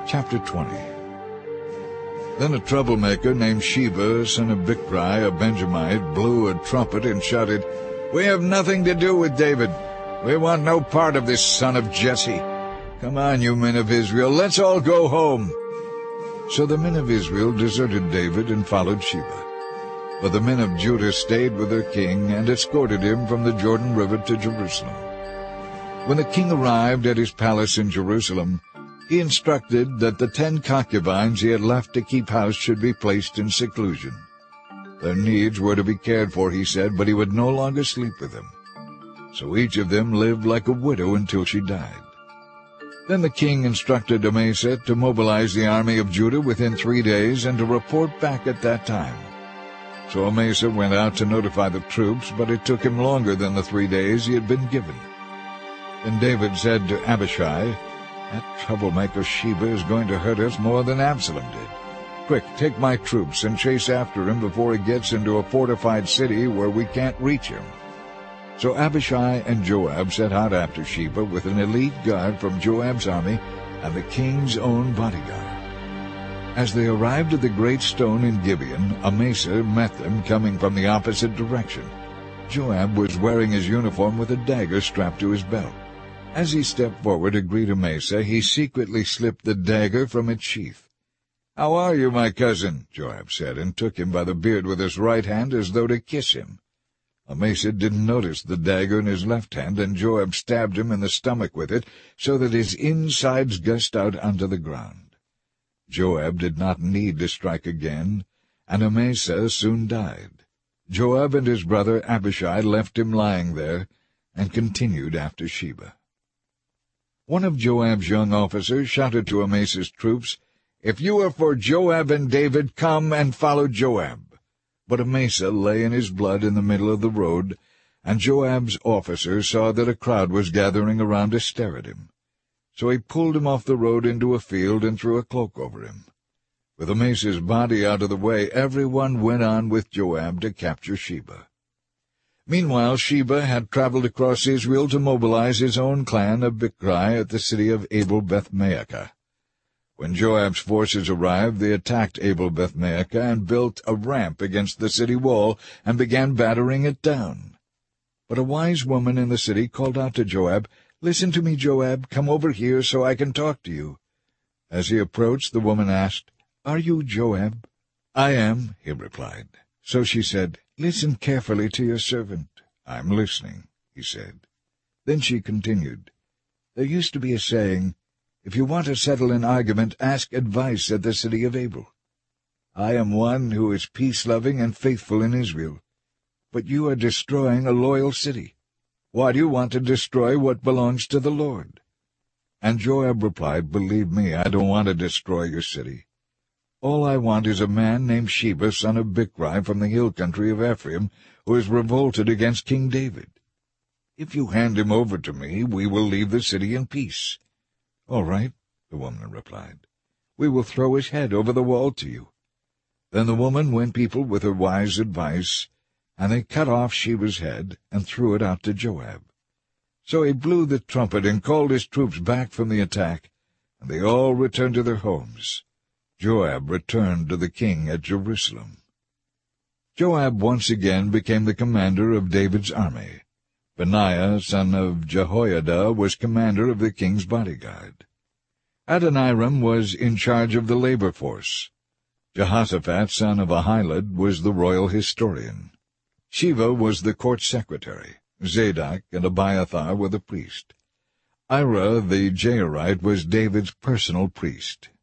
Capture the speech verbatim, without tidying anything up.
Chapter twenty. Then a troublemaker named Sheba, son of Bichri, a Benjamite, blew a trumpet and shouted, "We have nothing to do with David. We want no part of this son of Jesse. Come on, you men of Israel, let's all go home." So the men of Israel deserted David and followed Sheba. But the men of Judah stayed with their king and escorted him from the Jordan River to Jerusalem. When the king arrived at his palace in Jerusalem, he instructed that the ten concubines he had left to keep house should be placed in seclusion. Their needs were to be cared for, he said, but he would no longer sleep with them. So each of them lived like a widow until she died. Then the king instructed Amasa to mobilize the army of Judah within three days and to report back at that time. So Amasa went out to notify the troops, but it took him longer than the three days he had been given. Then David said to Abishai, "That troublemaker Sheba is going to hurt us more than Absalom did. Quick, take my troops and chase after him before he gets into a fortified city where we can't reach him." So Abishai and Joab set out after Sheba with an elite guard from Joab's army and the king's own bodyguard. As they arrived at the great stone in Gibeon, Amasa met them coming from the opposite direction. Joab was wearing his uniform with a dagger strapped to his belt. As he stepped forward to greet Amasa, he secretly slipped the dagger from its sheath. "How are you, my cousin?" Joab said, and took him by the beard with his right hand as though to kiss him. Amasa didn't notice the dagger in his left hand, and Joab stabbed him in the stomach with it, so that his insides gushed out onto the ground. Joab did not need to strike again, and Amasa soon died. Joab and his brother Abishai left him lying there, and continued after Sheba. One of Joab's young officers shouted to Amasa's troops, "If you are for Joab and David, come and follow Joab." But Amasa lay in his blood in the middle of the road, and Joab's officer saw that a crowd was gathering around to stare at him. So he pulled him off the road into a field and threw a cloak over him. With Amasa's body out of the way, everyone went on with Joab to capture Sheba. Meanwhile, Sheba had traveled across Israel to mobilize his own clan of Bichri at the city of Abel-Beth-Maachah. When Joab's forces arrived, they attacked Abel-Beth-Maachah and built a ramp against the city wall and began battering it down. But a wise woman in the city called out to Joab, "Listen to me, Joab. Come over here so I can talk to you." As he approached, the woman asked, "Are you Joab?" "I am," he replied. So she said, "Listen carefully to your servant." "I'm listening," he said. Then she continued, "There used to be a saying, 'If you want to settle an argument, ask advice at the city of Abel.' I am one who is peace-loving and faithful in Israel. But you are destroying a loyal city. Why do you want to destroy what belongs to the Lord?" And Joab replied, "Believe me, I don't want to destroy your city. All I want is a man named Sheba, son of Bichri, from the hill country of Ephraim, who has revolted against King David. If you hand him over to me, we will leave the city in peace." "All right," the woman replied. "We will throw his head over the wall to you." Then the woman went people with her wise advice, and they cut off Sheba's head and threw it out to Joab. So he blew the trumpet and called his troops back from the attack, and they all returned to their homes. Joab returned to the king at Jerusalem. Joab once again became the commander of David's army. Benaiah, son of Jehoiada, was commander of the king's bodyguard. Adoniram was in charge of the labor force. Jehoshaphat, son of Ahilud, was the royal historian. Sheva was the court secretary. Zadok and Abiathar were the priest. Ira the Jairite was David's personal priest.